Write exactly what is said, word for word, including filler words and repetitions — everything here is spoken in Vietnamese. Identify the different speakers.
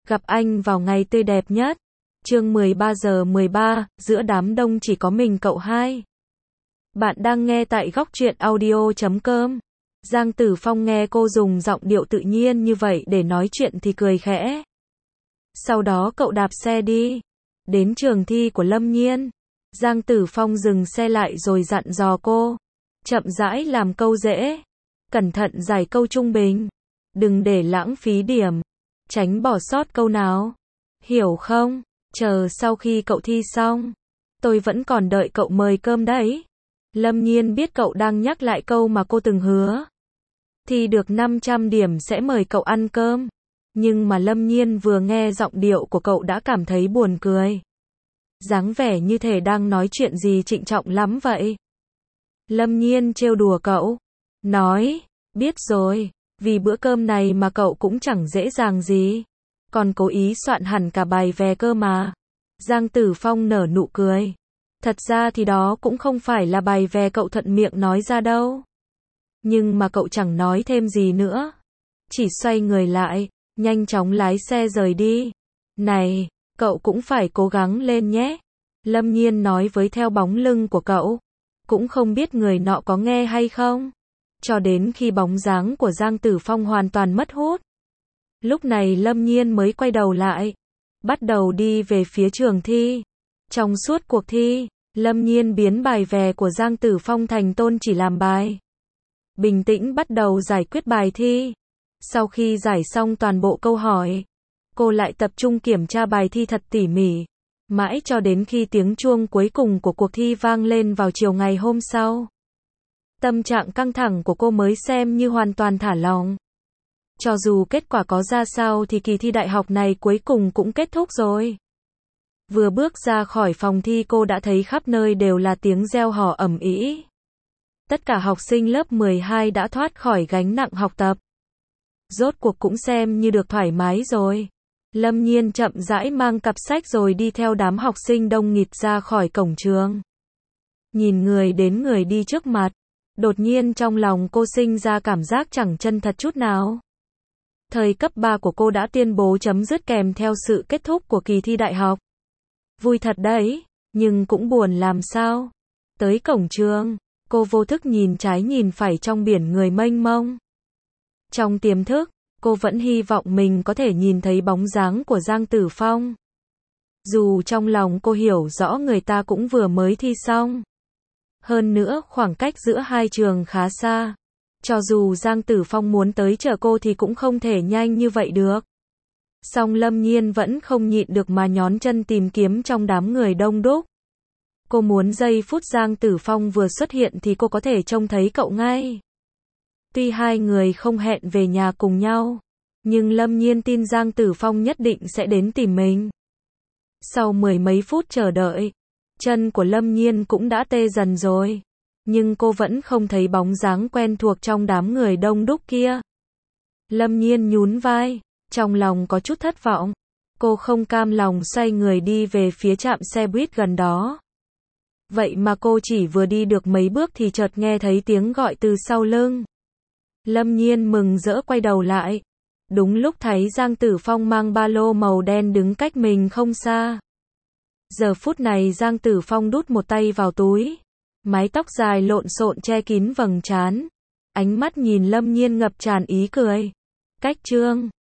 Speaker 1: Gặp anh vào ngày tươi đẹp nhất. Chương mười ba giờ mười ba, giữa đám đông chỉ có mình cậu hai. Bạn đang nghe tại góc truyện audio chấm com. Giang Tử Phong nghe cô dùng giọng điệu tự nhiên như vậy để nói chuyện thì cười khẽ. Sau đó cậu đạp xe đi. Đến trường thi của Lâm Nhiên. Giang Tử Phong dừng xe lại rồi dặn dò cô. Chậm rãi làm câu dễ. Cẩn thận giải câu trung bình. Đừng để lãng phí điểm. Tránh bỏ sót câu nào. Hiểu không? Chờ sau khi cậu thi xong. Tôi vẫn còn đợi cậu mời cơm đấy. Lâm Nhiên biết cậu đang nhắc lại câu mà cô từng hứa. Thi được năm trăm điểm sẽ mời cậu ăn cơm. Nhưng mà Lâm Nhiên vừa nghe giọng điệu của cậu đã cảm thấy buồn cười. Dáng vẻ như thể đang nói chuyện gì trịnh trọng lắm vậy. Lâm Nhiên trêu đùa cậu. Nói, biết rồi, vì bữa cơm này mà cậu cũng chẳng dễ dàng gì. Còn cố ý soạn hẳn cả bài về cơ mà. Giang Tử Phong nở nụ cười. Thật ra thì đó cũng không phải là bài về cậu thuận miệng nói ra đâu. Nhưng mà cậu chẳng nói thêm gì nữa. Chỉ xoay người lại, nhanh chóng lái xe rời đi. Này, cậu cũng phải cố gắng lên nhé. Lâm Nhiên nói với theo bóng lưng của cậu. Cũng không biết người nọ có nghe hay không. Cho đến khi bóng dáng của Giang Tử Phong hoàn toàn mất hút. Lúc này Lâm Nhiên mới quay đầu lại. Bắt đầu đi về phía trường thi. Trong suốt cuộc thi, Lâm Nhiên biến bài về của Giang Tử Phong thành tôn chỉ làm bài. Bình tĩnh bắt đầu giải quyết bài thi. Sau khi giải xong toàn bộ câu hỏi, cô lại tập trung kiểm tra bài thi thật tỉ mỉ. Mãi cho đến khi tiếng chuông cuối cùng của cuộc thi vang lên vào chiều ngày hôm sau. Tâm trạng căng thẳng của cô mới xem như hoàn toàn thả lỏng. Cho dù kết quả có ra sao thì kỳ thi đại học này cuối cùng cũng kết thúc rồi. Vừa bước ra khỏi phòng thi cô đã thấy khắp nơi đều là tiếng reo hò ầm ĩ. Tất cả học sinh lớp mười hai đã thoát khỏi gánh nặng học tập. Rốt cuộc cũng xem như được thoải mái rồi. Lâm Nhiên chậm rãi mang cặp sách rồi đi theo đám học sinh đông nghịt ra khỏi cổng trường. Nhìn người đến người đi trước mặt. Đột nhiên trong lòng cô sinh ra cảm giác chẳng chân thật chút nào. Thời cấp ba của cô đã tuyên bố chấm dứt kèm theo sự kết thúc của kỳ thi đại học. Vui thật đấy, nhưng cũng buồn làm sao. Tới cổng trường, cô vô thức nhìn trái nhìn phải trong biển người mênh mông. Trong tiềm thức, cô vẫn hy vọng mình có thể nhìn thấy bóng dáng của Giang Tử Phong. Dù trong lòng cô hiểu rõ người ta cũng vừa mới thi xong. Hơn nữa khoảng cách giữa hai trường khá xa. Cho dù Giang Tử Phong muốn tới chờ cô thì cũng không thể nhanh như vậy được. Song Lâm Nhiên vẫn không nhịn được mà nhón chân tìm kiếm trong đám người đông đúc. Cô muốn giây phút Giang Tử Phong vừa xuất hiện thì cô có thể trông thấy cậu ngay. Tuy hai người không hẹn về nhà cùng nhau, nhưng Lâm Nhiên tin Giang Tử Phong nhất định sẽ đến tìm mình. Sau mười mấy phút chờ đợi, chân của Lâm Nhiên cũng đã tê dần rồi. Nhưng cô vẫn không thấy bóng dáng quen thuộc trong đám người đông đúc kia. Lâm Nhiên nhún vai, trong lòng có chút thất vọng. Cô không cam lòng xoay người đi về phía trạm xe buýt gần đó. Vậy mà cô chỉ vừa đi được mấy bước thì chợt nghe thấy tiếng gọi từ sau lưng. Lâm Nhiên mừng rỡ quay đầu lại. Đúng lúc thấy Giang Tử Phong mang ba lô màu đen đứng cách mình không xa. Giờ phút này Giang Tử Phong đút một tay vào túi. Mái tóc dài lộn xộn che kín vầng trán. Ánh mắt nhìn Lâm Nhiên ngập tràn ý cười. Cách trương.